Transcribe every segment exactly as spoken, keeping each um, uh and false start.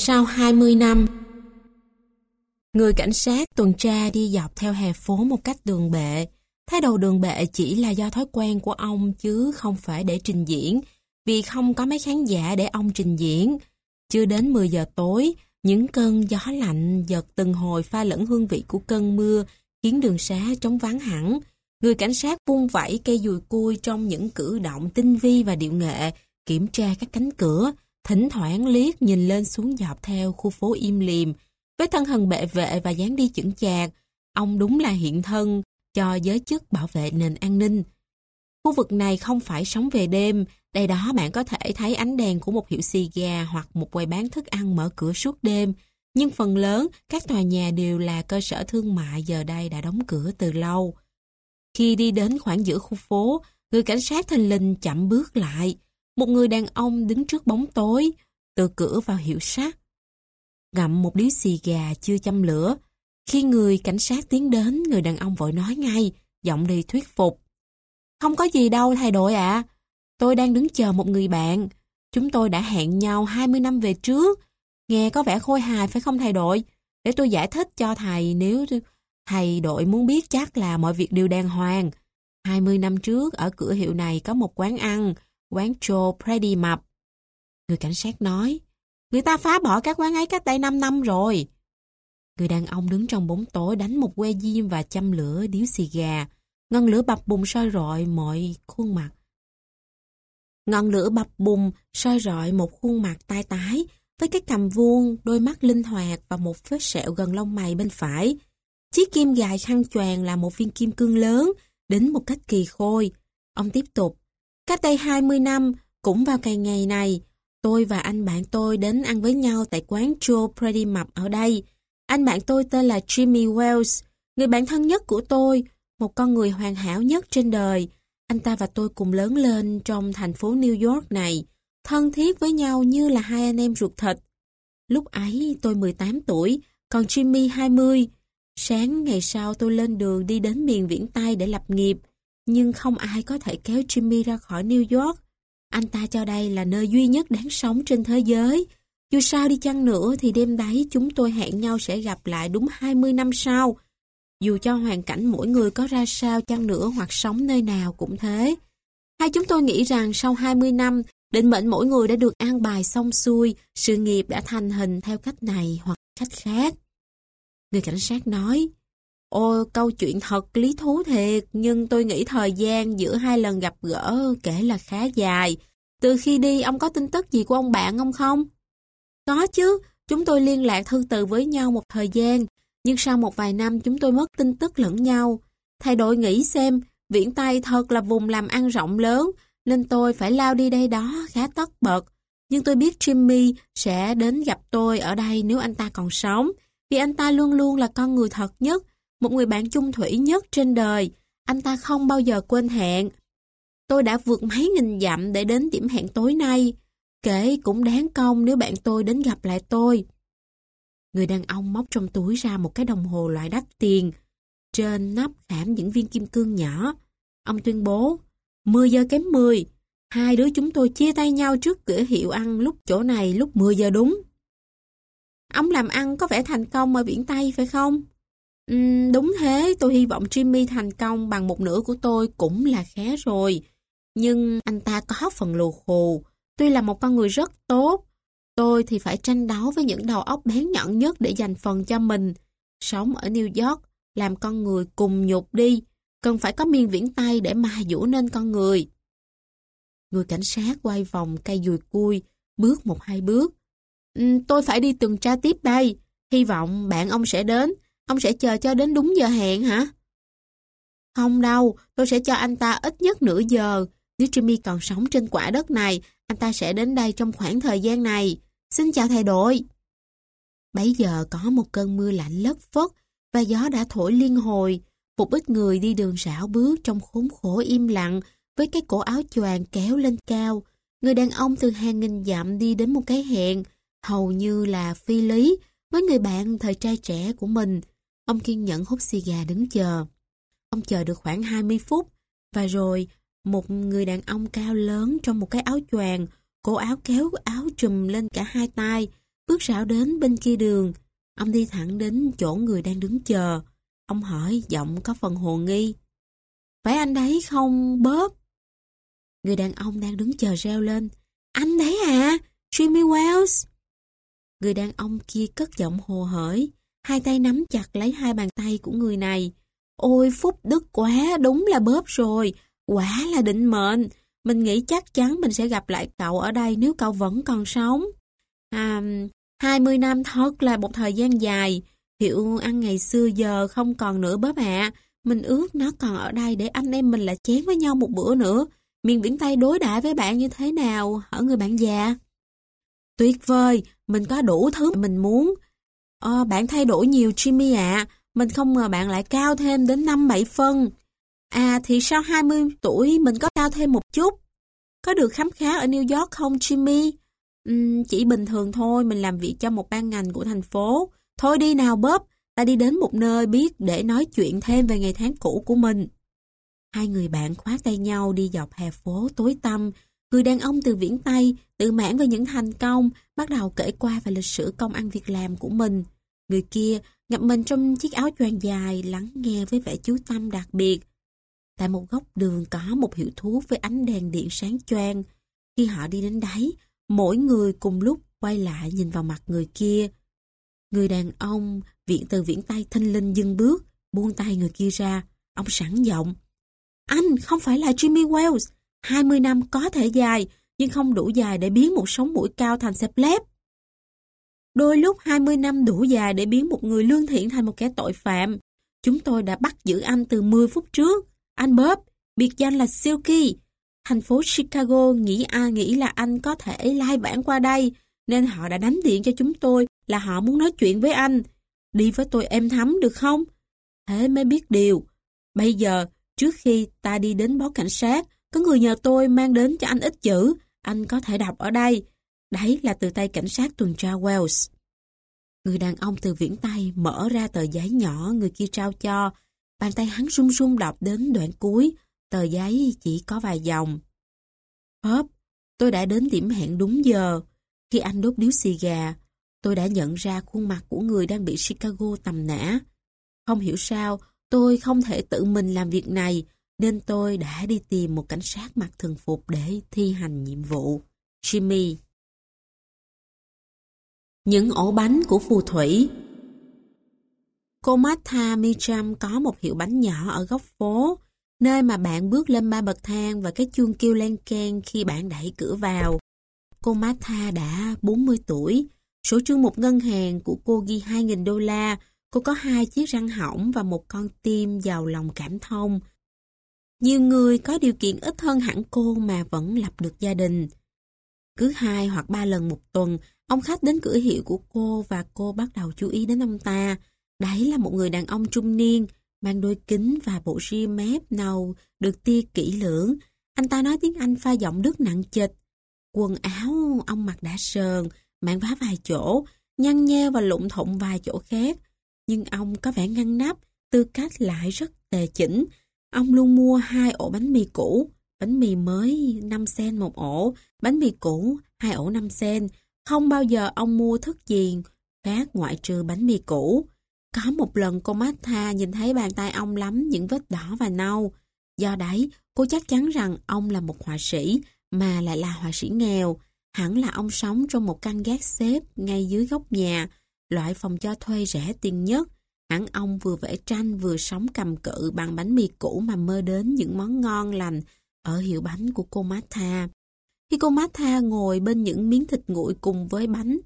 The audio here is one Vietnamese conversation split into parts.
Sau hai mươi năm, người cảnh sát tuần tra đi dọc theo hè phố một cách đường bệ. Thái độ đường bệ chỉ là do thói quen của ông chứ không phải để trình diễn, vì không có mấy khán giả để ông trình diễn. Chưa đến mười giờ tối, những cơn gió lạnh giật từng hồi pha lẫn hương vị của cơn mưa khiến đường xá trống vắng hẳn. Người cảnh sát vung vẩy cây dùi cui trong những cử động tinh vi và điệu nghệ, kiểm tra các cánh cửa, thỉnh thoảng liếc nhìn lên xuống dọc theo khu phố im lìm. Với thân hình bệ vệ và dáng đi chững chạc, ông đúng là hiện thân cho giới chức bảo vệ nền an ninh. Khu vực này không phải sống về đêm, đây đó bạn có thể thấy ánh đèn của một hiệu xì gà hoặc một quầy bán thức ăn mở cửa suốt đêm, nhưng phần lớn các tòa nhà đều là cơ sở thương mại giờ đây đã đóng cửa từ lâu. Khi đi đến khoảng giữa khu phố, người cảnh sát thình lình chậm bước lại. Một người đàn ông đứng trước bóng tối, từ cửa vào hiệu sắt, ngậm một điếu xì gà chưa châm lửa. Khi người cảnh sát tiến đến, người đàn ông vội nói ngay, giọng đầy thuyết phục. Không có gì đâu thầy đội ạ. Tôi đang đứng chờ một người bạn. Chúng tôi đã hẹn nhau hai mươi năm về trước. Nghe có vẻ khôi hài phải không thầy đội? Để tôi giải thích cho thầy nếu thầy đội muốn biết chắc là mọi việc đều đàng hoàng. hai mươi năm trước ở cửa hiệu này có một quán ăn, quán Joe Pretty mập. Người cảnh sát nói, người ta phá bỏ các quán ấy cách đây năm năm rồi. Người đàn ông đứng trong bóng tối đánh một que diêm và châm lửa điếu xì gà. Ngọn lửa bập bùng soi rọi mọi khuôn mặt. Ngọn lửa bập bùng soi rọi một khuôn mặt tai tái, với cái cằm vuông, đôi mắt linh hoạt và một vết sẹo gần lông mày bên phải. Chiếc kim gài khăn choàng là một viên kim cương lớn, đến một cách kỳ khôi. Ông tiếp tục, cách đây hai mươi năm, cũng vào ngày ngày này, tôi và anh bạn tôi đến ăn với nhau tại quán Joe Pretty mập ở đây. Anh bạn tôi tên là Jimmy Wells, người bạn thân nhất của tôi, một con người hoàn hảo nhất trên đời. Anh ta và tôi cùng lớn lên trong thành phố New York này, thân thiết với nhau như là hai anh em ruột thịt. Lúc ấy tôi mười tám tuổi, còn Jimmy hai mươi. Sáng ngày sau tôi lên đường đi đến miền viễn Tây để lập nghiệp, nhưng không ai có thể kéo Jimmy ra khỏi New York. Anh ta cho đây là nơi duy nhất đáng sống trên thế giới. Dù sao đi chăng nữa thì đêm đấy chúng tôi hẹn nhau sẽ gặp lại đúng hai mươi năm sau. Dù cho hoàn cảnh mỗi người có ra sao chăng nữa hoặc sống nơi nào cũng thế. Hai chúng tôi nghĩ rằng sau hai mươi năm, định mệnh mỗi người đã được an bài xong xuôi, sự nghiệp đã thành hình theo cách này hoặc cách khác. Người cảnh sát nói, ôi câu chuyện thật lý thú thiệt, nhưng tôi nghĩ thời gian giữa hai lần gặp gỡ kể là khá dài. Từ khi đi, ông có tin tức gì của ông bạn ông không? Có chứ, chúng tôi liên lạc thư từ với nhau một thời gian, nhưng sau một vài năm chúng tôi mất tin tức lẫn nhau. Thầy đội nghĩ xem, viễn Tây thật là vùng làm ăn rộng lớn, nên tôi phải lao đi đây đó khá tất bật. Nhưng tôi biết Jimmy sẽ đến gặp tôi ở đây nếu anh ta còn sống, vì anh ta luôn luôn là con người thật nhất, một người bạn chung thủy nhất trên đời. Anh ta không bao giờ quên hẹn. Tôi đã vượt mấy nghìn dặm để đến điểm hẹn tối nay. Kể cũng đáng công nếu bạn tôi đến gặp lại tôi. Người đàn ông móc trong túi ra một cái đồng hồ loại đắt tiền. Trên nắp khảm những viên kim cương nhỏ. Ông tuyên bố, mười giờ kém mười. Hai đứa chúng tôi chia tay nhau trước cửa hiệu ăn lúc chỗ này lúc mười giờ đúng. Ông làm ăn có vẻ thành công ở viễn Tây phải không? Uhm, đúng thế, tôi hy vọng Jimmy thành công bằng một nửa của tôi cũng là khá rồi. Nhưng anh ta có phần lù khù. Tuy là một con người rất tốt, tôi thì phải tranh đấu với những đầu óc bén nhọn nhất để giành phần cho mình. Sống ở New York, làm con người cùng nhục đi, cần phải có miền viễn Tây để mài dũa nên con người. Người cảnh sát quay vòng cây dùi cui, bước một hai bước. Uhm, tôi phải đi tuần tra tiếp đây, hy vọng bạn ông sẽ đến. Ông sẽ chờ cho đến đúng giờ hẹn hả? Không đâu, tôi sẽ cho anh ta ít nhất nửa giờ. Nếu Jimmy còn sống trên quả đất này, anh ta sẽ đến đây trong khoảng thời gian này. Xin chào thầy đội. Bấy giờ có một cơn mưa lạnh lất phất và gió đã thổi liên hồi. Một ít người đi đường rảo bước trong khốn khổ im lặng với cái cổ áo choàng kéo lên cao. Người đàn ông từ hàng nghìn dặm đi đến một cái hẹn, hầu như là phi lý, với người bạn thời trai trẻ của mình. Ông kiên nhẫn hút xì gà đứng chờ. Ông chờ được khoảng hai mươi phút, và rồi một người đàn ông cao lớn trong một cái áo choàng, cổ áo kéo áo trùm lên cả hai tay, bước rảo đến bên kia đường. Ông đi thẳng đến chỗ người đang đứng chờ. Ông hỏi, giọng có phần hồ nghi. Phải anh đấy không, Bob? Người đàn ông đang đứng chờ reo lên. Anh đấy à? Jimmy Wells? Người đàn ông kia cất giọng hồ hởi, hai tay nắm chặt lấy hai bàn tay của người này. Ôi phúc đức quá, đúng là Bob rồi, quả là định mệnh. Mình nghĩ chắc chắn mình sẽ gặp lại cậu ở đây nếu cậu vẫn còn sống. À, hai mươi năm thật là một thời gian dài. Hiệu ăn ngày xưa giờ không còn nữa Bob ạ. Mình ước nó còn ở đây để anh em mình lại chén với nhau một bữa nữa. Miền Biển Tây đối đãi với bạn như thế nào, hả người bạn già? Tuyệt vời, mình có đủ thứ mình muốn. Ờ, bạn thay đổi nhiều Jimmy ạ. Mình không ngờ bạn lại cao thêm đến năm bảy phân. À thì sau hai mươi tuổi mình có cao thêm một chút. Có được khám khá ở New York không Jimmy? Uhm, chỉ bình thường thôi, mình làm việc cho một ban ngành của thành phố. Thôi đi nào Bob, ta đi đến một nơi biết để nói chuyện thêm về ngày tháng cũ của mình. Hai người bạn khoác tay nhau đi dọc hè phố tối tăm. Người đàn ông từ viễn Tây, tự mãn về những thành công, bắt đầu kể qua về lịch sử công ăn việc làm của mình. Người kia ngập mình trong chiếc áo choàng dài, lắng nghe với vẻ chú tâm đặc biệt. Tại một góc đường có một hiệu thuốc với ánh đèn điện sáng choang. Khi họ đi đến đấy, mỗi người cùng lúc quay lại nhìn vào mặt người kia. Người đàn ông viện từ viễn Tây thinh linh dừng bước, buông tay người kia ra. Ông sẵn giọng. Anh không phải là Jimmy Wells. hai mươi năm có thể dài, nhưng không đủ dài để biến một sống mũi cao thành xe pleb. Đôi lúc hai mươi năm đủ dài để biến một người lương thiện thành một kẻ tội phạm. Chúng tôi đã bắt giữ anh từ mười phút trước. Anh Bob, biệt danh là Silky. Thành phố Chicago nghĩ ai nghĩ là anh có thể lai vãng qua đây, nên họ đã đánh điện cho chúng tôi là họ muốn nói chuyện với anh. Đi với tôi êm thấm được không? Thế mới biết điều. Bây giờ, trước khi ta đi đến báo cảnh sát, có người nhờ tôi mang đến cho anh ít chữ, anh có thể đọc ở đây. Đấy là từ tay cảnh sát tuần tra Wells. Người đàn ông từ viễn Tây mở ra tờ giấy nhỏ người kia trao cho. Bàn tay hắn run run đọc đến đoạn cuối, tờ giấy chỉ có vài dòng. Bob, tôi đã đến điểm hẹn đúng giờ. Khi anh đốt điếu xì gà, tôi đã nhận ra khuôn mặt của người đang bị Chicago tầm nã. Không hiểu sao, tôi không thể tự mình làm việc này, nên tôi đã đi tìm một cảnh sát mặc thường phục để thi hành nhiệm vụ. Jimmy. Những ổ bánh của phù thủy. Cô Martha Meacham có một hiệu bánh nhỏ ở góc phố, nơi mà bạn bước lên ba bậc thang và cái chuông kêu len keng khi bạn đẩy cửa vào. Cô Martha đã bốn mươi tuổi, sổ trương một ngân hàng của cô ghi hai nghìn đô la, cô có hai chiếc răng hỏng và một con tim giàu lòng cảm thông. Nhiều người có điều kiện ít hơn hẳn cô mà vẫn lập được gia đình. Cứ hai hoặc ba lần một tuần, ông khách đến cửa hiệu của cô và cô bắt đầu chú ý đến ông ta. Đấy là một người đàn ông trung niên, mang đôi kính và bộ ria mép nâu, được tia kỹ lưỡng. Anh ta nói tiếng Anh pha giọng Đức nặng trịch. Quần áo ông mặc đã sờn, mảng vá vài chỗ, nhăn nheo và lụng thụng vài chỗ khác. Nhưng ông có vẻ ngăn nắp, tư cách lại rất tề chỉnh. Ông luôn mua hai ổ bánh mì cũ, bánh mì mới năm sen một ổ, bánh mì cũ hai ổ năm sen. Không bao giờ ông mua thức gì khác ngoại trừ bánh mì cũ. Có một lần cô Martha nhìn thấy bàn tay ông lắm những vết đỏ và nâu. Do đấy, cô chắc chắn rằng ông là một họa sĩ, mà lại là họa sĩ nghèo. Hẳn là ông sống trong một căn gác xếp ngay dưới góc nhà, loại phòng cho thuê rẻ tiền nhất. Hẳn ông vừa vẽ tranh vừa sống cầm cự bằng bánh mì cũ mà mơ đến những món ngon lành ở hiệu bánh của cô Martha. Khi cô Martha ngồi bên những miếng thịt nguội cùng với bánh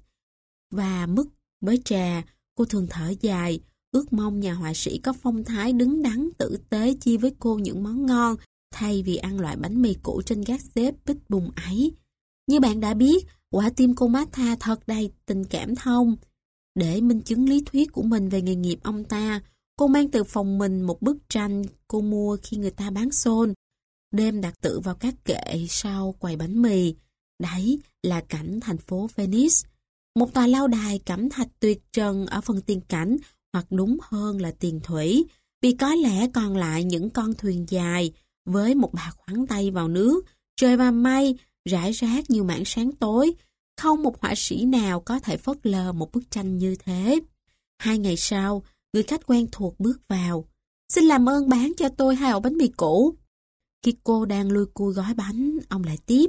và mứt với trà, cô thường thở dài, ước mong nhà họa sĩ có phong thái đứng đắn tử tế chia với cô những món ngon thay vì ăn loại bánh mì cũ trên gác xếp bít bùng ấy. Như bạn đã biết, quả tim cô Martha thật đầy tình cảm thông. Để minh chứng lý thuyết của mình về nghề nghiệp ông ta, cô mang từ phòng mình một bức tranh cô mua khi người ta bán xôn, đem đặt tự vào các kệ sau quầy bánh mì. Đấy là cảnh thành phố Venice, một tòa lâu đài cẩm thạch tuyệt trần ở phần tiền cảnh, hoặc đúng hơn là tiền thủy, vì có lẽ còn lại những con thuyền dài với một bà khoáng tay vào nước, trời và mây rải rác nhiều mảng sáng tối. Không một họa sĩ nào có thể phớt lờ một bức tranh như thế. Hai ngày sau, người khách quen thuộc bước vào. Xin làm ơn bán cho tôi hai ổ bánh mì cũ. Khi cô đang lui cui gói bánh, ông lại tiếp.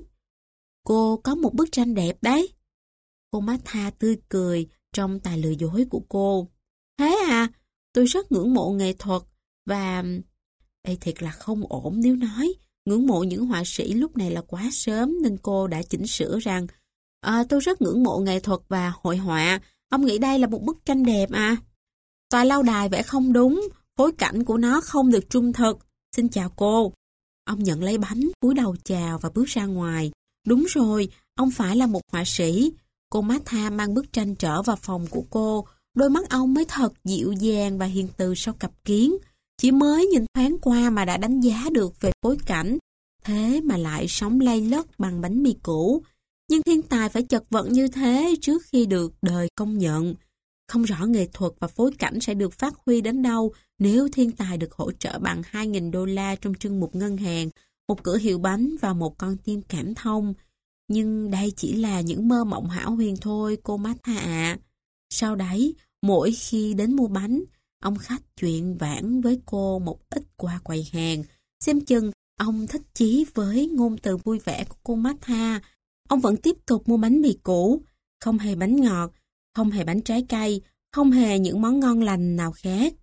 Cô có một bức tranh đẹp đấy. Cô Martha tươi cười trong tài lừa dối của cô. Thế à, tôi rất ngưỡng mộ nghệ thuật và... Đây thiệt là không ổn nếu nói ngưỡng mộ những họa sĩ lúc này là quá sớm, nên cô đã chỉnh sửa rằng à, tôi rất ngưỡng mộ nghệ thuật và hội họa. Ông nghĩ đây là một bức tranh đẹp à? Tòa lâu đài vẽ không đúng, phối cảnh của nó không được trung thực. Xin chào cô. Ông nhận lấy bánh, cúi đầu chào và bước ra ngoài. Đúng rồi, ông phải là một họa sĩ. Cô Martha mang bức tranh trở vào phòng của cô. Đôi mắt ông mới thật dịu dàng và hiền từ sau cặp kiến. Chỉ mới nhìn thoáng qua mà đã đánh giá được về phối cảnh. Thế mà lại sống lay lất bằng bánh mì cũ. Nhưng thiên tài phải chật vật như thế trước khi được đời công nhận. Không rõ nghệ thuật và phối cảnh sẽ được phát huy đến đâu nếu thiên tài được hỗ trợ bằng hai nghìn đô la trong chương mục ngân hàng, một cửa hiệu bánh và một con tim cảm thông. Nhưng đây chỉ là những mơ mộng hão huyền thôi, cô Martha ạ. Sau đấy, mỗi khi đến mua bánh, ông khách chuyện vãn với cô một ít qua quầy hàng. Xem chừng ông thích chí với ngôn từ vui vẻ của cô Martha. Ông vẫn tiếp tục mua bánh mì cũ, không hề bánh ngọt, không hề bánh trái cây, không hề những món ngon lành nào khác.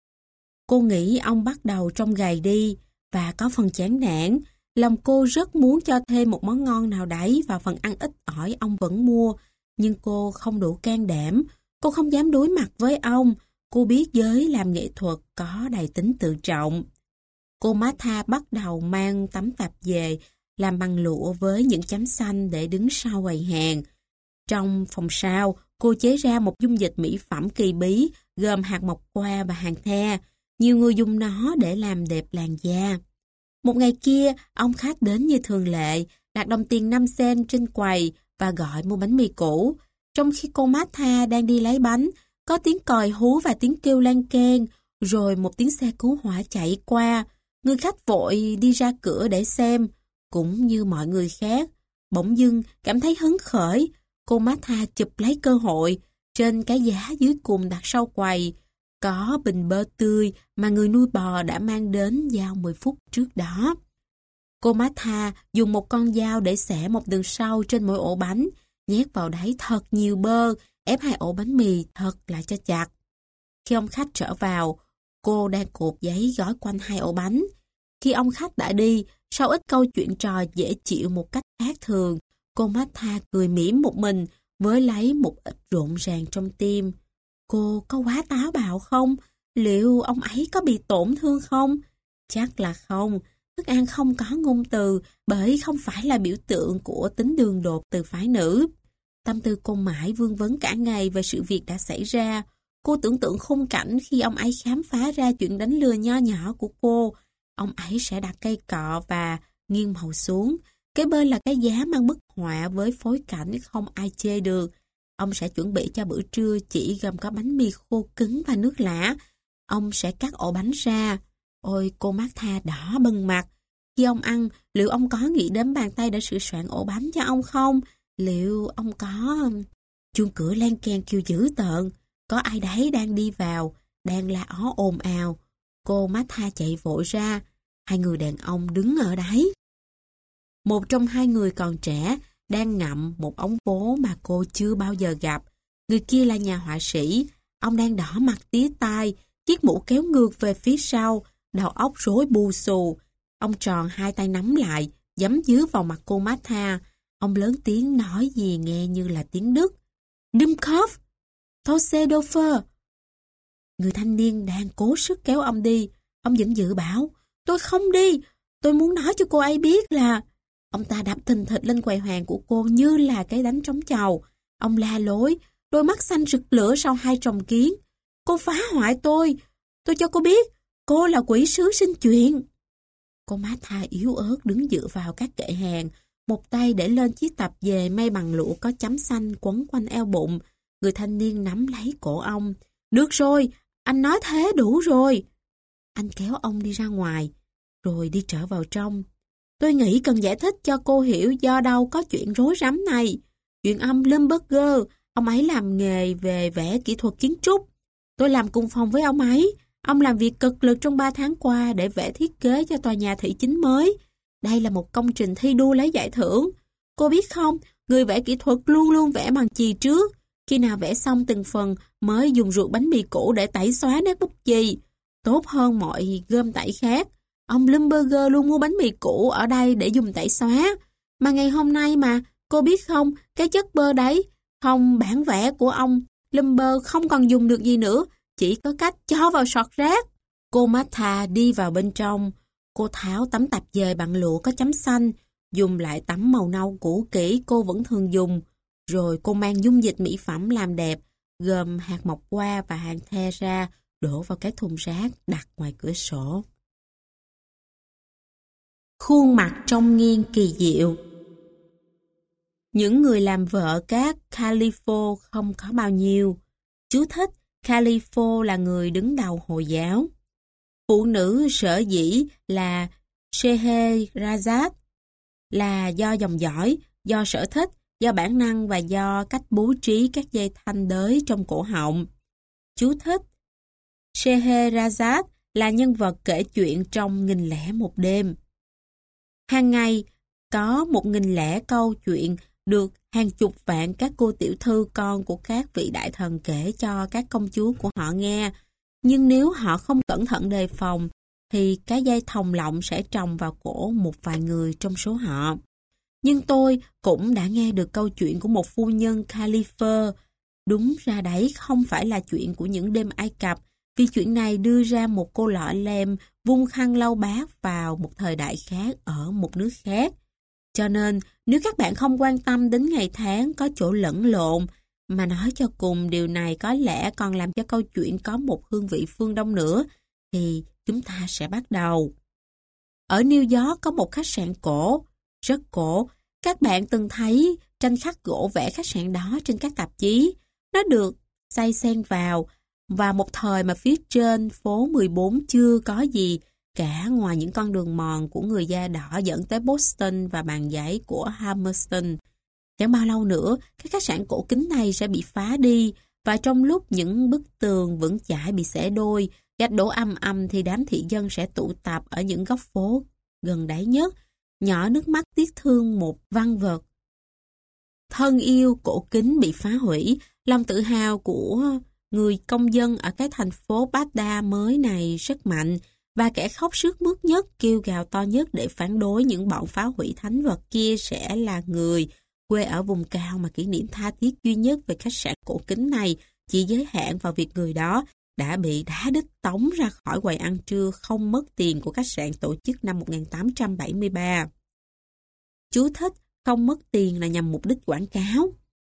Cô nghĩ ông bắt đầu trông gầy đi và có phần chán nản. Lòng cô rất muốn cho thêm một món ngon nào đấy vào phần ăn ít ỏi ông vẫn mua, nhưng cô không đủ can đảm. Cô không dám đối mặt với ông. Cô biết giới làm nghệ thuật có đầy tính tự trọng. Cô Martha bắt đầu mang tấm tạp về làm bằng lụa với những chấm xanh để đứng sau quầy hàng. Trong phòng sau, cô chế ra một dung dịch mỹ phẩm kỳ bí gồm hạt mộc hoa và hàng the. Nhiều người dùng nó để làm đẹp làn da. Một ngày kia, ông khách đến như thường lệ, đặt đồng tiền năm sen trên quầy và gọi mua bánh mì cũ. Trong khi cô Martha đang đi lấy bánh, có tiếng còi hú và tiếng kêu lan keng, rồi một tiếng xe cứu hỏa chạy qua. Người khách vội đi ra cửa để xem, cũng như mọi người khác. Bỗng dưng cảm thấy hứng khởi, cô Martha chụp lấy cơ hội. Trên cái giá dưới cùng đặt sau quầy, có bình bơ tươi mà người nuôi bò đã mang đến giao mười phút trước đó. Cô Martha dùng một con dao để xẻ một đường sâu trên mỗi ổ bánh, nhét vào đấy thật nhiều bơ, ép hai ổ bánh mì thật là cho chặt. Khi ông khách trở vào, cô đang cột giấy gói quanh hai ổ bánh. Khi ông khách đã đi, sau ít câu chuyện trò dễ chịu một cách khác thường, cô Martha cười mỉm một mình với lấy một ít rộn ràng trong tim. Cô có quá táo bạo không? Liệu ông ấy có bị tổn thương không? Chắc là không. Thức ăn không có ngôn từ bởi không phải là biểu tượng của tính đường đột từ phái nữ. Tâm tư cô mãi vương vấn cả ngày về sự việc đã xảy ra. Cô tưởng tượng khung cảnh khi ông ấy khám phá ra chuyện đánh lừa nho nhỏ của cô. Ông ấy sẽ đặt cây cọ và nghiêng màu xuống. Kế bên là cái giá mang bức họa với phối cảnh không ai chê được. Ông sẽ chuẩn bị cho bữa trưa chỉ gồm có bánh mì khô cứng và nước lã. Ông sẽ cắt ổ bánh ra. Ôi, cô Martha đỏ bừng mặt. Khi ông ăn, liệu ông có nghĩ đến bàn tay đã sửa soạn ổ bánh cho ông không? Liệu ông có... Chuông cửa len keng kêu dữ tợn. Có ai đấy đang đi vào, đang la ó ồn ào. Cô Martha chạy vội ra. Hai người đàn ông đứng ở đấy. Một trong hai người còn trẻ đang ngậm một ống vố mà cô chưa bao giờ gặp. Người kia là nhà họa sĩ. Ông đang đỏ mặt tía tai, chiếc mũ kéo ngược về phía sau, đầu óc rối bù xù. Ông tròn hai tay nắm lại, giấm dứa vào mặt cô Martha. Ông lớn tiếng nói gì nghe như là tiếng Đức. Dimkopf, Tossedorfer. Người thanh niên đang cố sức kéo ông đi. Ông vẫn dự bảo, tôi không đi, tôi muốn nói cho cô ấy biết là... Ông ta đập thình thịch lên quầy hàng của cô như là cái đánh trống chầu. Ông la lối, đôi mắt xanh rực lửa sau hai tròng kiến. Cô phá hoại tôi, tôi cho cô biết, cô là quỷ sứ sinh chuyện. Cô Martha yếu ớt đứng dựa vào các kệ hàng, một tay để lên chiếc tạp dề may bằng lụa có chấm xanh quấn quanh eo bụng. Người thanh niên nắm lấy cổ ông. Được rồi, anh nói thế đủ rồi. Anh kéo ông đi ra ngoài, rồi đi trở vào trong. Tôi nghĩ cần giải thích cho cô hiểu do đâu có chuyện rối rắm này. chuyện ông Limburger, ông ấy làm nghề về vẽ kỹ thuật kiến trúc. Tôi làm cùng phòng với ông ấy. Ông làm việc cực lực trong ba tháng qua để vẽ thiết kế cho tòa nhà thị chính mới. Đây là một công trình thi đua lấy giải thưởng. Cô biết không, người vẽ kỹ thuật luôn luôn vẽ bằng chì trước. Khi nào vẽ xong từng phần mới dùng ruột bánh mì cũ để tẩy xóa nét bút chì. Tốt hơn mọi gôm tẩy khác. Ông Limburger luôn mua bánh mì cũ ở đây để dùng tẩy xóa. Mà ngày hôm nay mà, cô biết không, cái chất bơ đấy, không bản vẽ của ông Limburger không còn dùng được gì nữa, chỉ có cách cho vào sọt rác. Cô Martha đi vào bên trong. Cô tháo tấm tạp dề bằng lụa có chấm xanh, dùng lại tấm màu nâu cũ kỹ cô vẫn thường dùng. Rồi cô mang dung dịch mỹ phẩm làm đẹp, gồm hạt mộc hoa và hạt the ra, đổ vào cái thùng rác đặt ngoài cửa sổ. Khuôn mặt trông nghiêng kỳ diệu. Những người làm vợ các Calipho không có bao nhiêu. Chú thích, Calipho là người đứng đầu Hồi giáo. Phụ nữ sở dĩ là Scheherazade là do dòng dõi, do sở thích, do bản năng và do cách bố trí các dây thanh đới trong cổ họng. Chú thích, Scheherazade là nhân vật kể chuyện trong Nghìn lẻ một đêm. Hàng ngày, có một nghìn lẻ câu chuyện được hàng chục vạn các cô tiểu thư con của các vị đại thần kể cho các công chúa của họ nghe. Nhưng nếu họ không cẩn thận đề phòng, thì cái dây thòng lọng sẽ trồng vào cổ một vài người trong số họ. Nhưng tôi cũng đã nghe được câu chuyện của một phu nhân Khalifa. Đúng ra đấy không phải là chuyện của những đêm Ai Cập, vì chuyện này đưa ra một cô lọ lem vung khăn lau bát vào một thời đại khác ở một nước khác. Cho nên, nếu các bạn không quan tâm đến ngày tháng có chỗ lẫn lộn, mà nói cho cùng điều này có lẽ còn làm cho câu chuyện có một hương vị phương Đông nữa, thì chúng ta sẽ bắt đầu. Ở New York có một khách sạn cổ, rất cổ. Các bạn từng thấy tranh khắc gỗ vẽ khách sạn đó trên các tạp chí. Nó được xây xen vào, và một thời mà phía trên phố mười bốn chưa có gì cả ngoài những con đường mòn của người da đỏ dẫn tới Boston và bàn giấy của Hammerstein. Chẳng bao lâu nữa, các khách sạn cổ kính này sẽ bị phá đi, và trong lúc những bức tường vững chãi bị xẻ đôi, gạch đổ ầm ầm thì đám thị dân sẽ tụ tập ở những góc phố gần đáy nhất, nhỏ nước mắt tiếc thương một văn vật thân yêu cổ kính bị phá hủy. Lòng tự hào của người công dân ở cái thành phố Baghdad mới này rất mạnh, và kẻ khóc sướt mướt nhất, kêu gào to nhất để phản đối những bọn phá hủy thánh vật kia sẽ là người quê ở vùng cao mà kỷ niệm tha thiết duy nhất về khách sạn cổ kính này chỉ giới hạn vào việc người đó đã bị đá đít tống ra khỏi quầy ăn trưa không mất tiền của khách sạn tổ chức năm một nghìn tám trăm bảy mươi ba. Chú thích, không mất tiền là nhằm mục đích quảng cáo.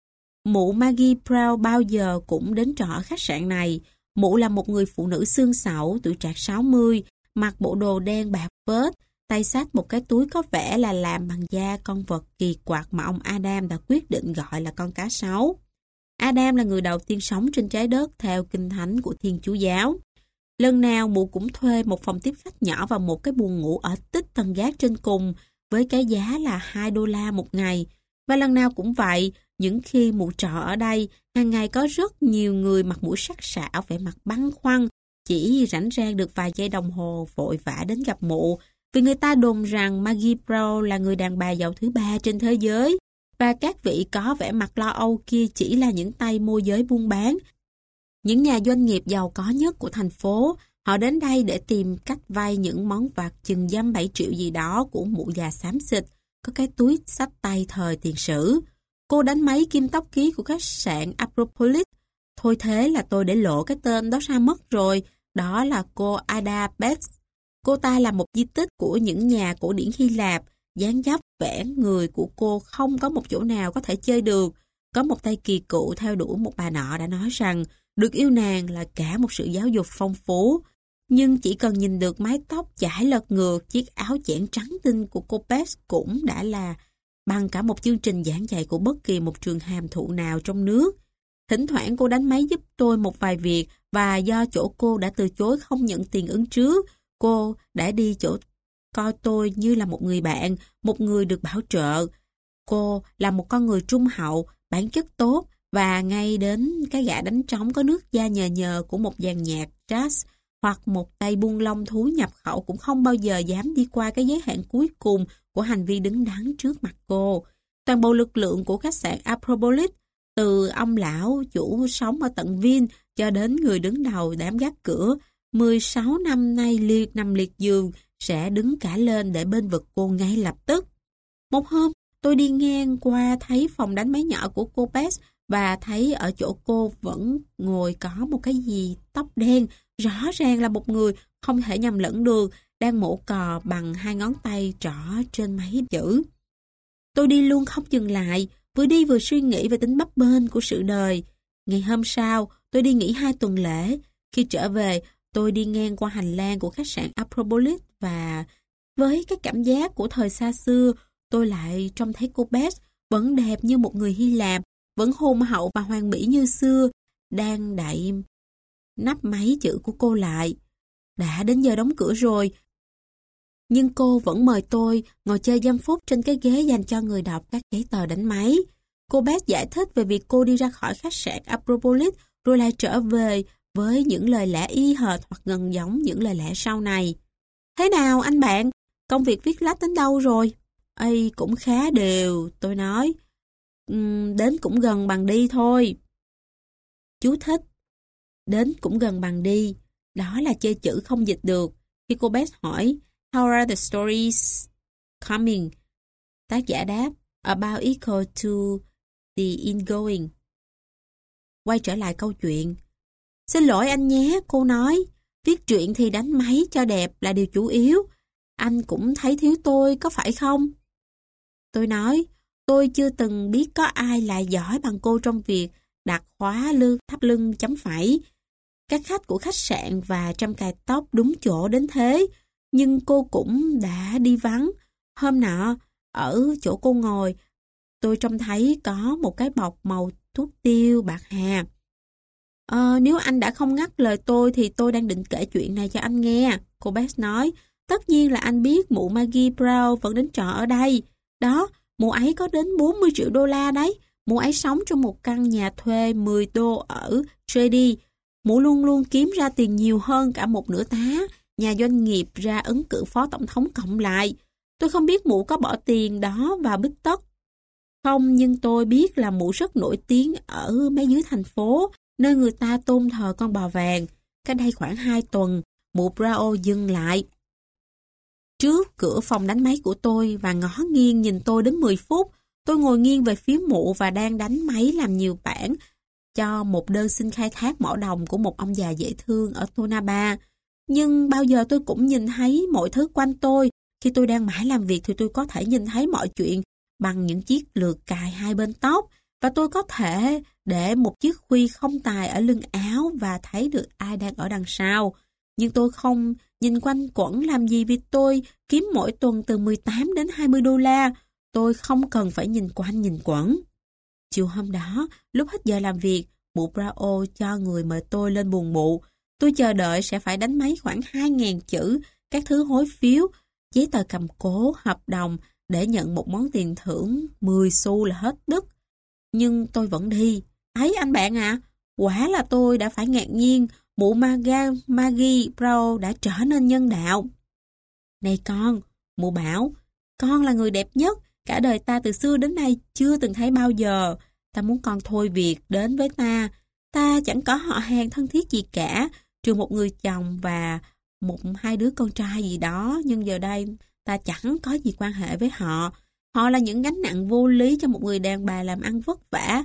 Mụ Maggie Brown bao giờ cũng đến trọ ở khách sạn này. Mụ là một người phụ nữ xương xẩu, tuổi trạc sáu mươi, mặc bộ đồ đen bạc phết, tay xách một cái túi có vẻ là làm bằng da con vật kỳ quặc mà ông Adam đã quyết định gọi là con cá sấu. Adam là người đầu tiên sống trên trái đất theo kinh thánh của Thiên Chúa Giáo. Lần nào mụ cũng thuê một phòng tiếp khách nhỏ và một cái buồng ngủ ở tích tầng gác trên cùng với cái giá là hai đô la một ngày. Và lần nào cũng vậy, những khi mụ trọ ở đây, hàng ngày có rất nhiều người mặt mũi sắc sảo, vẻ mặt băn khoăn, chỉ rảnh rang được vài giây đồng hồ vội vã đến gặp mụ, vì người ta đồn rằng Maggie Brown là người đàn bà giàu thứ ba trên thế giới, và các vị có vẻ mặt lo âu kia chỉ là những tay môi giới buôn bán, những nhà doanh nghiệp giàu có nhất của thành phố. Họ đến đây để tìm cách vay những món vặt chừng dăm bảy triệu gì đó của mụ già xám xịt, có cái túi xách tay thời tiền sử. Cô đánh máy kim tóc ký của khách sạn Acropolis. Thôi thế là tôi để lộ cái tên đó ra mất rồi. Đó là cô Ada Betts. Cô ta là một di tích của những nhà cổ điển Hy Lạp. Dáng dấp vẽ người của cô không có một chỗ nào có thể chơi được. Có một tay kỳ cựu theo đuổi một bà nọ đã nói rằng được yêu nàng là cả một sự giáo dục phong phú. Nhưng chỉ cần nhìn được mái tóc chải lật ngược, chiếc áo chẽn trắng tinh của cô Betts cũng đã là bằng cả một chương trình giảng dạy của bất kỳ một trường hàm thụ nào trong nước. Thỉnh thoảng cô đánh máy giúp tôi một vài việc, và do chỗ cô đã từ chối không nhận tiền ứng trước, cô đã đi chỗ coi tôi như là một người bạn, một người được bảo trợ. Cô là một con người trung hậu, bản chất tốt và ngay đến cái gã đánh trống có nước da nhờ nhờ của một dàn nhạc jazz hoặc một tay buôn lông thú nhập khẩu cũng không bao giờ dám đi qua cái giới hạn cuối cùng của hành vi đứng đắn trước mặt cô. Toàn bộ lực lượng của khách sạn Acropolis, từ ông lão chủ sống ở tận Vin cho đến người đứng đầu đám gác cửa, mười sáu năm nay liệt nằm liệt giường, sẽ đứng cả lên để bên vực cô ngay lập tức. Một hôm, tôi đi ngang qua thấy phòng đánh máy nhỏ của cô Bess và thấy ở chỗ cô vẫn ngồi có một cái gì tóc đen, rõ ràng là một người không thể nhầm lẫn được, đang mổ cò bằng hai ngón tay trỏ trên máy chữ. Tôi đi luôn không dừng lại, vừa đi vừa suy nghĩ về tính bấp bênh của sự đời. Ngày hôm sau, tôi đi nghỉ hai tuần lễ. Khi trở về, tôi đi ngang qua hành lang của khách sạn Acropolis và với cái cảm giác của thời xa xưa, tôi lại trông thấy cô Bess vẫn đẹp như một người Hy Lạp, vẫn hôn hậu và hoàn mỹ như xưa, đang đậy nắp máy chữ của cô lại. Đã đến giờ đóng cửa rồi, nhưng cô vẫn mời tôi ngồi chơi dăm phút trên cái ghế dành cho người đọc các giấy tờ đánh máy. Cô Bess giải thích về việc cô đi ra khỏi khách sạn Acropolis rồi lại trở về với những lời lẽ y hệt hoặc gần giống những lời lẽ sau này. Thế nào anh bạn? Công việc viết lách đến đâu rồi? Ây, cũng khá đều, tôi nói. Uhm, đến cũng gần bằng đi thôi. Chú thích. Đến cũng gần bằng đi. Đó là chơi chữ không dịch được. Khi cô Bess hỏi, How are the stories coming? Tác giả đáp, About equal to the ingoing. Quay trở lại câu chuyện. Xin lỗi anh nhé, cô nói. Viết truyện thì đánh máy cho đẹp là điều chủ yếu. Anh cũng thấy thiếu tôi, có phải không? Tôi nói, tôi chưa từng biết có ai lại giỏi bằng cô trong việc đặt khóa lưng, thắt lưng chấm phẩy. Các khách của khách sạn và trăm cài tóc đúng chỗ đến thế. Nhưng cô cũng đã đi vắng. Hôm nọ, ở chỗ cô ngồi, tôi trông thấy có một cái bọc màu thuốc tiêu bạc hà. Ờ, nếu anh đã không ngắt lời tôi thì tôi đang định kể chuyện này cho anh nghe. Cô Bess nói, tất nhiên là anh biết mụ Maggie Brown vẫn đến trọ ở đây. Đó, mụ ấy có đến bốn mươi triệu đô la đấy. Mụ ấy sống trong một căn nhà thuê mười đô ở Trady. Mụ luôn luôn kiếm ra tiền nhiều hơn cả một nửa tá nhà doanh nghiệp ra ứng cử phó tổng thống cộng lại. Tôi không biết mụ có bỏ tiền đó vào bít tất không, nhưng tôi biết là mụ rất nổi tiếng ở mấy dưới thành phố, nơi người ta tôn thờ con bò vàng. Cách đây khoảng hai tuần, mụ Brown dừng lại trước cửa phòng đánh máy của tôi và ngó nghiêng nhìn tôi đến mười phút. Tôi ngồi nghiêng về phía mụ và đang đánh máy làm nhiều bản cho một đơn xin khai thác mỏ đồng của một ông già dễ thương ở Tonaba. Nhưng bao giờ tôi cũng nhìn thấy mọi thứ quanh tôi. Khi tôi đang mãi làm việc thì tôi có thể nhìn thấy mọi chuyện bằng những chiếc lược cài hai bên tóc, và tôi có thể để một chiếc khuy không tài ở lưng áo và thấy được ai đang ở đằng sau. Nhưng tôi không nhìn quanh quẩn làm gì vì tôi kiếm mỗi tuần từ mười tám đến hai mươi đô la. Tôi không cần phải nhìn quanh nhìn quẩn. Chiều hôm đó, lúc hết giờ làm việc, mụ Brown cho người mời tôi lên buồng mụ. Tôi chờ đợi sẽ phải đánh máy khoảng hai nghìn chữ, các thứ hối phiếu, giấy tờ cầm cố, hợp đồng để nhận một món tiền thưởng mười xu là hết đứt. Nhưng tôi vẫn đi. Ấy anh bạn ạ, à, quả là tôi đã phải ngạc nhiên, mụ Maga, Maggie Brown đã trở nên nhân đạo. Này con, mụ bảo, con là người đẹp nhất, cả đời ta từ xưa đến nay chưa từng thấy bao giờ. Ta muốn con thôi việc đến với ta. Ta chẳng có họ hàng thân thiết gì cả, trừ một người chồng và một hai đứa con trai gì đó, nhưng giờ đây ta chẳng có gì quan hệ với họ. Họ là những gánh nặng vô lý cho một người đàn bà làm ăn vất vả.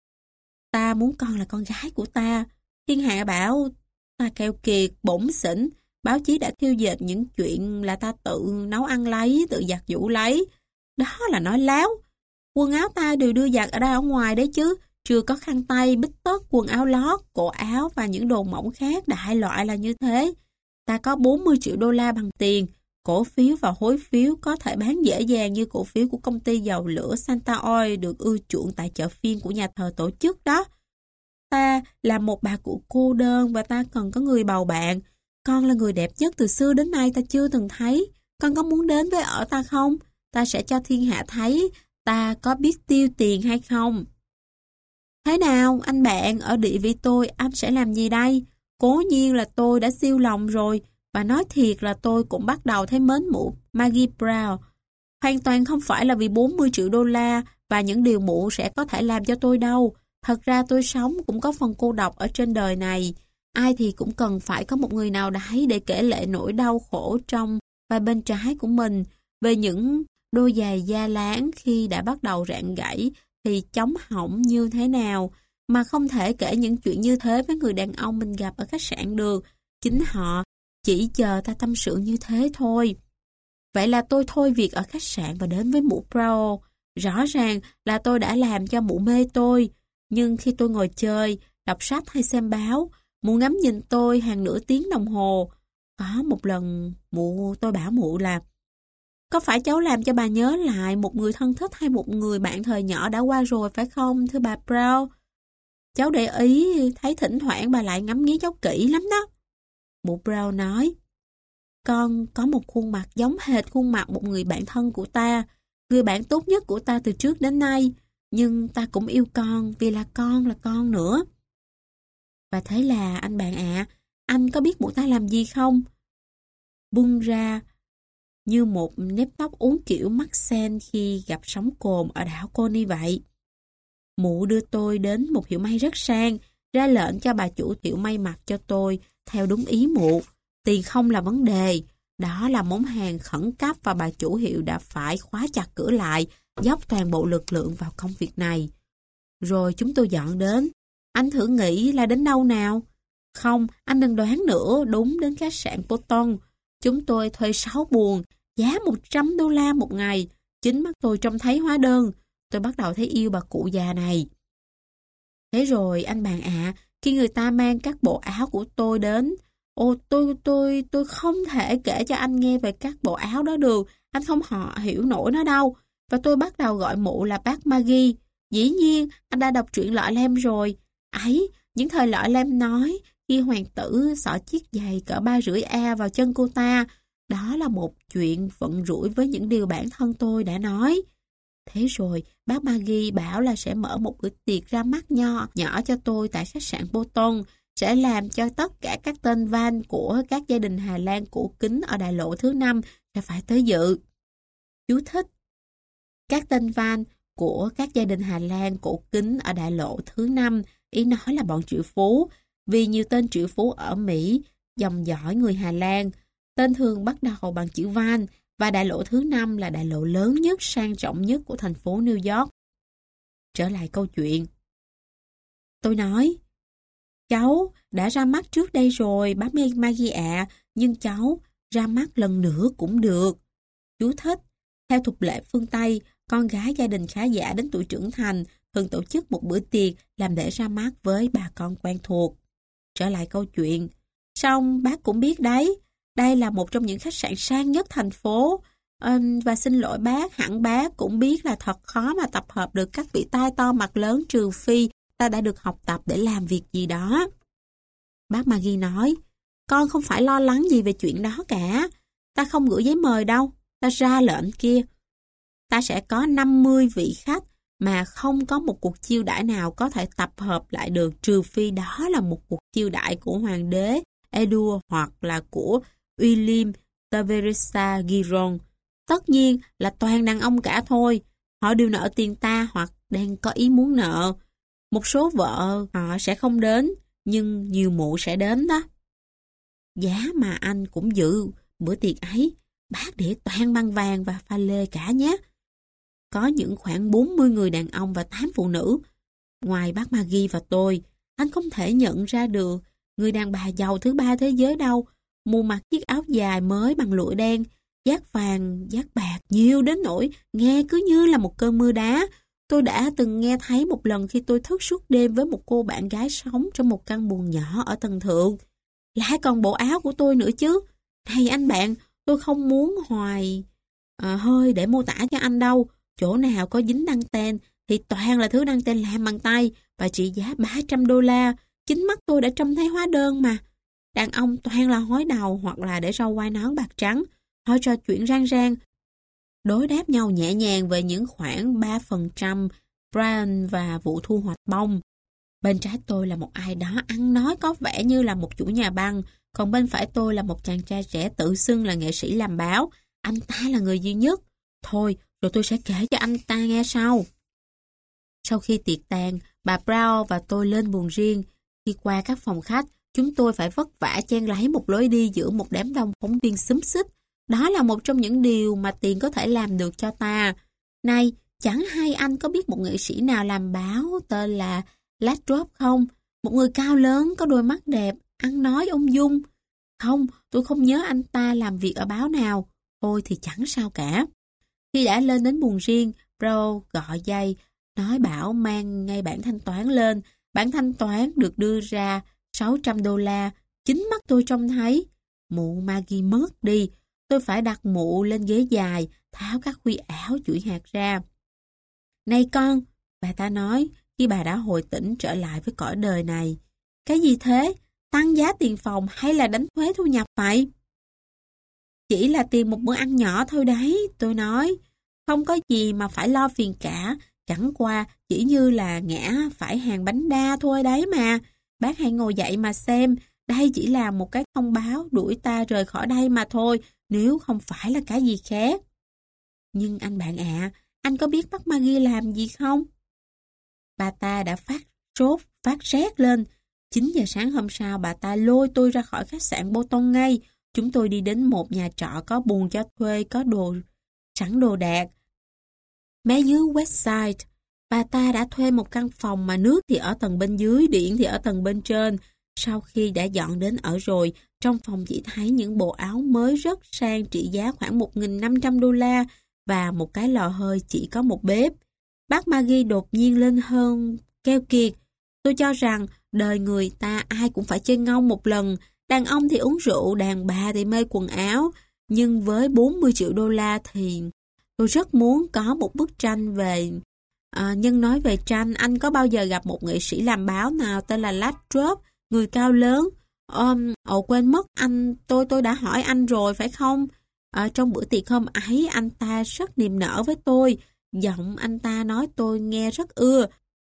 Ta muốn con là con gái của ta. Thiên hạ bảo ta keo kiệt, bủn xỉn. Báo chí đã thiêu dệt những chuyện là ta tự nấu ăn lấy, tự giặt giũ lấy. Đó là nói láo. Quần áo ta đều đưa giặt ở đây ở ngoài đấy chứ. Chưa có khăn tay, bít tất, quần áo lót, cổ áo và những đồ mỏng khác, đại loại là như thế. Ta có bốn mươi triệu đô la bằng tiền. Cổ phiếu và hối phiếu có thể bán dễ dàng như cổ phiếu của công ty dầu lửa Santa Oil được ưa chuộng tại chợ phiên của nhà thờ tổ chức đó. Ta là một bà cụ cô đơn và ta cần có người bầu bạn. Con là người đẹp nhất từ xưa đến nay ta chưa từng thấy. Con có muốn đến với ở ta không? Ta sẽ cho thiên hạ thấy ta có biết tiêu tiền hay không. Thế nào, anh bạn, ở địa vị tôi, anh sẽ làm gì đây? Cố nhiên là tôi đã siêu lòng rồi, và nói thiệt là tôi cũng bắt đầu thấy mến mụ Maggie Brown. Hoàn toàn không phải là vì bốn mươi triệu đô la và những điều mụ sẽ có thể làm cho tôi đâu. Thật ra tôi sống cũng có phần cô độc ở trên đời này. Ai thì cũng cần phải có một người nào đấy để kể lệ nỗi đau khổ trong vai bên trái của mình. Về những đôi giày da láng khi đã bắt đầu rạn gãy thì chóng hỏng như thế nào, mà không thể kể những chuyện như thế với người đàn ông mình gặp ở khách sạn được. Chính họ chỉ chờ ta tâm sự như thế thôi. Vậy là tôi thôi việc ở khách sạn và đến với mụ Brown. Rõ ràng là tôi đã làm cho mụ mê tôi. Nhưng khi tôi ngồi chơi, đọc sách hay xem báo, mụ ngắm nhìn tôi hàng nửa tiếng đồng hồ. Có một lần mụ tôi bảo mụ là: có phải cháu làm cho bà nhớ lại một người thân thích hay một người bạn thời nhỏ đã qua rồi phải không, thưa bà Brown? Cháu để ý thấy thỉnh thoảng bà lại ngắm nghía cháu kỹ lắm đó. Mụ Brown nói: con có một khuôn mặt giống hệt khuôn mặt một người bạn thân của ta, người bạn tốt nhất của ta từ trước đến nay, nhưng ta cũng yêu con vì là con là con nữa. Và thế là anh bạn ạ, à, anh có biết mụ ta làm gì không? Bung ra như một nếp tóc uốn kiểu mắc sen khi gặp sóng cồn ở đảo Coney vậy. Mụ đưa tôi đến một hiệu may rất sang, ra lệnh cho bà chủ hiệu may mặc cho tôi theo đúng ý mụ. Tiền không là vấn đề, đó là món hàng khẩn cấp và bà chủ hiệu đã phải khóa chặt cửa lại, dốc toàn bộ lực lượng vào công việc này. Rồi chúng tôi dọn đến. Anh thử nghĩ là đến đâu nào? Không, anh đừng đoán nữa, đúng đến khách sạn Bolton. Chúng tôi thuê sáu buồng, giá một trăm đô la một ngày. Chính mắt tôi trông thấy hóa đơn. Tôi bắt đầu thấy yêu bà cụ già này. Thế rồi anh bạn ạ, à, khi người ta mang các bộ áo của tôi đến, ồ tôi tôi tôi không thể kể cho anh nghe về các bộ áo đó được, anh không họ hiểu nổi nó đâu. Và tôi bắt đầu gọi mụ là bác Maggie. Dĩ nhiên, anh đã đọc truyện Lọ Lem rồi. Ấy, những thời Lọ Lem nói khi hoàng tử xỏ chiếc giày cỡ ba rưỡi A vào chân cô ta, đó là một chuyện vận rủi với những điều bản thân tôi đã nói. Thế rồi, bác Maggie bảo là sẽ mở một bữa tiệc ra mắt nho nhỏ cho tôi tại khách sạn Bolton, sẽ làm cho tất cả các tên van của các gia đình Hà Lan cổ kính ở đại lộ thứ năm sẽ phải tới dự. Chú thích: các tên van của các gia đình Hà Lan cổ kính ở đại lộ thứ năm, ý nói là bọn triệu phú, vì nhiều tên triệu phú ở Mỹ, dòng dõi người Hà Lan. Tên thường bắt đầu bằng chữ van, và đại lộ thứ năm là đại lộ lớn nhất, sang trọng nhất của thành phố New York. Trở lại câu chuyện. Tôi nói: cháu đã ra mắt trước đây rồi, bác Maggie ạ, nhưng cháu ra mắt lần nữa cũng được. Chú thích: theo tục lệ phương Tây, con gái gia đình khá giả đến tuổi trưởng thành thường tổ chức một bữa tiệc làm lễ ra mắt với bà con quen thuộc. Trở lại câu chuyện. Xong bác cũng biết đấy, đây là một trong những khách sạn sang nhất thành phố. À, và xin lỗi bác, hẳn bác cũng biết là thật khó mà tập hợp được các vị tai to mặt lớn, trừ phi ta đã được học tập để làm việc gì đó. Bác Maggie nói: con không phải lo lắng gì về chuyện đó cả. Ta không gửi giấy mời đâu. Ta ra lệnh kia. Ta sẽ có năm mươi vị khách mà không có một cuộc chiêu đãi nào có thể tập hợp lại được, trừ phi đó là một cuộc chiêu đãi của hoàng đế Edward hoặc là của William Tversa Giron. Tất nhiên là toàn đàn ông cả thôi. Họ đều nợ tiền ta hoặc đang có ý muốn nợ. Một số vợ họ sẽ không đến, nhưng nhiều mụ sẽ đến đó. Giá mà anh cũng dự bữa tiệc ấy, bác để toàn băng vàng và pha lê cả nhé. Có những khoảng bốn mươi người đàn ông và tám phụ nữ. Ngoài bác Maggie và tôi, anh không thể nhận ra được người đàn bà giàu thứ ba thế giới đâu. Mụ mặc chiếc áo dài mới bằng lụa đen, dát vàng, dát bạc nhiều đến nỗi nghe cứ như là một cơn mưa đá. Tôi đã từng nghe thấy một lần khi tôi thức suốt đêm với một cô bạn gái sống trong một căn buồng nhỏ ở tầng thượng. Lại còn bộ áo của tôi nữa chứ. Này anh bạn, tôi không muốn hoài à, hơi để mô tả cho anh đâu. Chỗ nào có dính đăng ten thì toàn là thứ đăng ten làm bằng tay và trị giá ba trăm đô la. Chính mắt tôi đã trông thấy hóa đơn mà. Đàn ông toàn là hói đầu hoặc là để râu quai nón bạc trắng. Họ trò chuyện rang rang, đối đáp nhau nhẹ nhàng về những khoản ba phần trăm Brian và vụ thu hoạch bông. Bên trái tôi là một ai đó ăn nói có vẻ như là một chủ nhà băng, còn bên phải tôi là một chàng trai trẻ tự xưng là nghệ sĩ làm báo. Anh ta là người duy nhất. Thôi, rồi tôi sẽ kể cho anh ta nghe sau. Sau khi tiệc tàn, bà Brown và tôi lên buồng riêng. Khi qua các phòng khách, chúng tôi phải vất vả chen lấy một lối đi giữa một đám đông phóng viên xúm xít. Đó là một trong những điều mà tiền có thể làm được cho ta. Này, chẳng hay anh có biết một nghệ sĩ nào làm báo tên là Lathrop không? Một người cao lớn, có đôi mắt đẹp, ăn nói ung dung. Không, tôi không nhớ anh ta làm việc ở báo nào. Ôi thì chẳng sao cả. Khi đã lên đến buồng riêng, Brown gọi dây, nói bảo mang ngay bản thanh toán lên. Bản thanh toán được đưa ra sáu trăm đô la. Chính mắt tôi trông thấy. Mụ Maggie mất đi. Tôi phải đặt mụ lên ghế dài, tháo các khuy áo chuỗi hạt ra. Này con, bà ta nói, khi bà đã hồi tỉnh trở lại với cõi đời này. Cái gì thế? Tăng giá tiền phòng hay là đánh thuế thu nhập vậy? Chỉ là tiền một bữa ăn nhỏ thôi đấy, tôi nói. Không có gì mà phải lo phiền cả, chẳng qua chỉ như là ngã phải hàng bánh đa thôi đấy mà. Bác hãy ngồi dậy mà xem, đây chỉ là một cái thông báo đuổi ta rời khỏi đây mà thôi, nếu không phải là cái gì khác. Nhưng anh bạn ạ, à, anh có biết bác Maggie làm gì không? Bà ta đã phát sốt, phát rét lên. chín giờ sáng hôm sau, bà ta lôi tôi ra khỏi khách sạn Bolton ngay. Chúng tôi đi đến một nhà trọ có buồng cho thuê, có đồ sẵn đồ đạc. Mé dưới Westside, bà ta đã thuê một căn phòng mà nước thì ở tầng bên dưới, điện thì ở tầng bên trên. Sau khi đã dọn đến ở rồi, trong phòng chỉ thấy những bộ áo mới rất sang trị giá khoảng một nghìn năm trăm đô la và một cái lò hơi chỉ có một bếp. Bác Maggie đột nhiên lên hơn keo kiệt. Tôi cho rằng đời người ta ai cũng phải chơi ngông một lần. Đàn ông thì uống rượu, đàn bà thì mê quần áo. Nhưng với bốn mươi triệu đô la thì tôi rất muốn có một bức tranh về... À, nhân nói về tranh, anh có bao giờ gặp một nghệ sĩ làm báo nào tên là Lathrop, người cao lớn? Um, ồ quên mất, anh tôi tôi đã hỏi anh rồi phải không? À, trong bữa tiệc hôm ấy, anh ta rất niềm nở với tôi. Giọng anh ta nói tôi nghe rất ưa.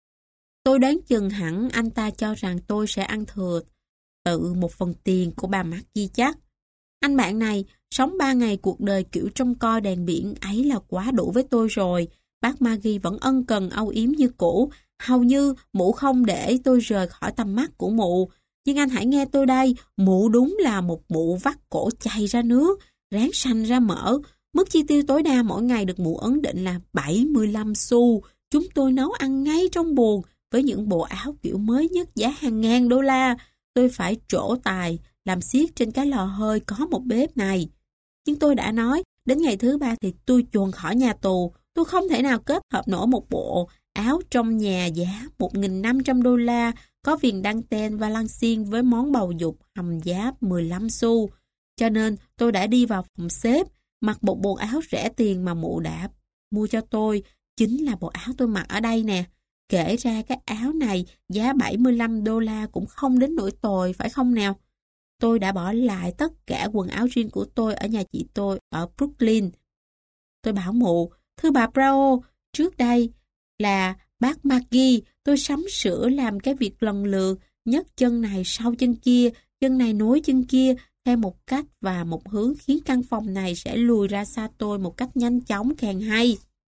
Tôi đoán chừng hẳn anh ta cho rằng tôi sẽ ăn thừa tự một phần tiền của bà Maggie chắc. Anh bạn này sống ba ngày cuộc đời kiểu trông coi đèn biển ấy là quá đủ với tôi rồi. Bác Maggie vẫn ân cần âu yếm như cũ. Hầu như mụ không để tôi rời khỏi tầm mắt của mụ. Nhưng anh hãy nghe tôi đây, mụ đúng là một mụ vắt cổ chày ra nước, ráng sanh ra mỡ. Mức chi tiêu tối đa mỗi ngày được mụ ấn định là bảy mươi lăm xu. Chúng tôi nấu ăn ngay trong buồng với những bộ áo kiểu mới nhất giá hàng ngàn đô la. Tôi phải trổ tài, làm xiết trên cái lò hơi có một bếp này. Nhưng tôi đã nói, đến ngày thứ ba thì tôi chuồn khỏi nhà tù. Tôi không thể nào kết hợp nổi một bộ áo trong nhà giá một nghìn năm trăm đô la, có viền đăng ten và lăng xiên với món bầu dục hầm giá mười lăm xu. Cho nên tôi đã đi vào phòng xếp, mặc một bộ áo rẻ tiền mà mụ đã mua cho tôi. Chính là bộ áo tôi mặc ở đây nè. Kể ra cái áo này giá bảy mươi lăm đô la cũng không đến nỗi tồi, phải không nào? Tôi đã bỏ lại tất cả quần áo riêng của tôi ở nhà chị tôi ở Brooklyn. Tôi bảo mụ, thưa bà Brown, trước đây là bác Maggie, tôi sắm sửa làm cái việc lần lượt, nhấc chân này sau chân kia, chân này nối chân kia, theo một cách và một hướng khiến căn phòng này sẽ lùi ra xa tôi một cách nhanh chóng càng hay.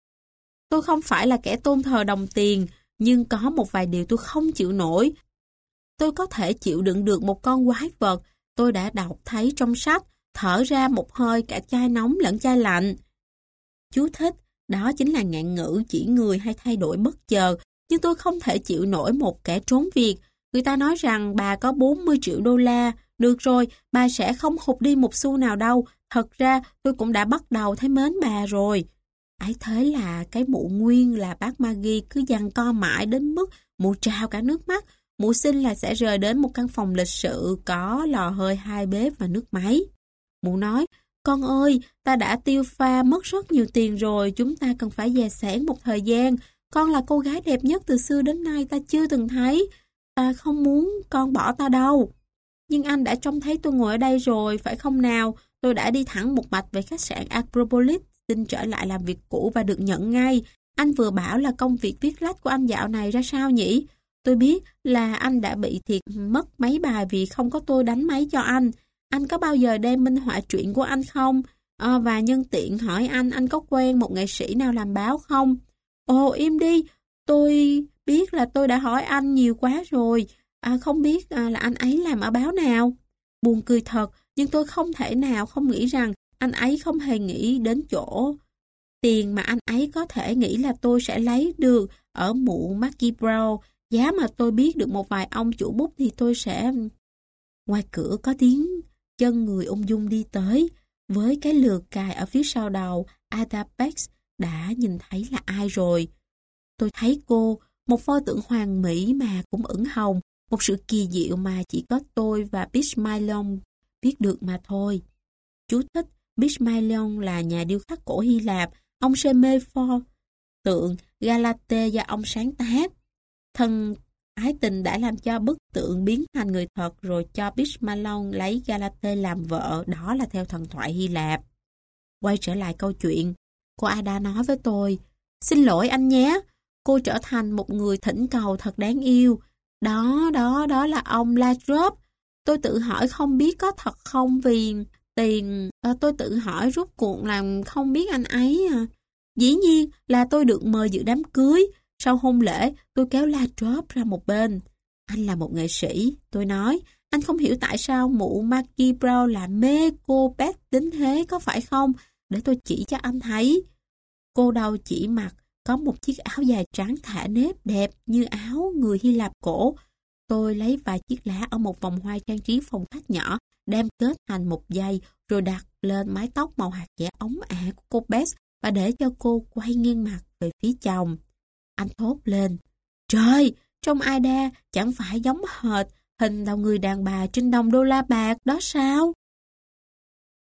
Tôi không phải là kẻ tôn thờ đồng tiền, nhưng có một vài điều tôi không chịu nổi. Tôi có thể chịu đựng được một con quái vật tôi đã đọc thấy trong sách, thở ra một hơi cả chai nóng lẫn chai lạnh. Chú thích, đó chính là ngạn ngữ chỉ người hay thay đổi bất chợt, nhưng tôi không thể chịu nổi một kẻ trốn việc. Người ta nói rằng bà có bốn mươi triệu đô la, được rồi, bà sẽ không hụt đi một xu nào đâu. Thật ra tôi cũng đã bắt đầu thấy mến bà rồi. Ấy thế là cái mụ nguyên là bác Maggie cứ giằng co mãi đến mức mụ trào cả nước mắt. Mụ xin là sẽ rời đến một căn phòng lịch sự có lò hơi, hai bếp và nước máy. Mụ nói, con ơi, ta đã tiêu pha mất rất nhiều tiền rồi, chúng ta cần phải dè sẻn một thời gian. Con là cô gái đẹp nhất từ xưa đến nay ta chưa từng thấy. Ta không muốn con bỏ ta đâu. Nhưng anh đã trông thấy tôi ngồi ở đây rồi, phải không nào? Tôi đã đi thẳng một mạch về khách sạn Acropolis, xin trở lại làm việc cũ và được nhận ngay. Anh vừa bảo là công việc viết lách của anh dạo này ra sao nhỉ? Tôi biết là anh đã bị thiệt mất mấy bài vì không có tôi đánh máy cho anh. Anh có bao giờ đem minh họa truyện của anh không? À, và nhân tiện hỏi anh, anh có quen một nghệ sĩ nào làm báo không? Ồ, im đi, tôi biết là tôi đã hỏi anh nhiều quá rồi. À, không biết à, là anh ấy làm ở báo nào? Buồn cười thật, nhưng tôi không thể nào không nghĩ rằng anh ấy không hề nghĩ đến chỗ tiền mà anh ấy có thể nghĩ là tôi sẽ lấy được ở mụ Maggie Brown. Giá mà tôi biết được một vài ông chủ bút thì tôi sẽ... Ngoài cửa có tiếng chân người ung dung đi tới, với cái lược cài ở phía sau đầu. Ada Bex đã nhìn thấy là ai rồi. Tôi thấy cô, một pho tượng hoàn mỹ mà cũng ửng hồng, một sự kỳ diệu mà chỉ có tôi và Pygmalion biết được mà thôi. Chú thích: Pygmalion là nhà điêu khắc cổ Hy Lạp. Ông say mê pho tượng Galate do ông sáng tác. Thần ái tình đã làm cho bức tượng biến thành người thật, rồi cho Pygmalion lấy Galate làm vợ. Đó là theo thần thoại Hy Lạp. Quay trở lại câu chuyện, cô Ada nói với tôi: xin lỗi anh nhé, cô trở thành một người thỉnh cầu thật đáng yêu. Đó, đó, đó là ông Lathrop. Tôi tự hỏi không biết có thật không vì tiền... À, tôi tự hỏi rốt cuộc làm không biết anh ấy à. Dĩ nhiên là tôi được mời dự đám cưới. Sau hôn lễ, tôi kéo Lathrop ra một bên. Anh là một nghệ sĩ, tôi nói. Anh không hiểu tại sao mụ Maggie Brown là mê cô Beth đến thế, có phải không? Để tôi chỉ cho anh thấy. Cô đâu chỉ mặc có một chiếc áo dài trắng thả nếp đẹp như áo người Hy Lạp cổ. Tôi lấy vài chiếc lá ở một vòng hoa trang trí phòng khách nhỏ, đem kết thành một dây, rồi đặt lên mái tóc màu hạt dẻ óng ả của cô Beth và để cho cô quay nghiêng mặt về phía chồng. Anh thốt lên: trời, trông Ada chẳng phải giống hệt hình đầu người đàn bà trên đồng đô la bạc đó sao?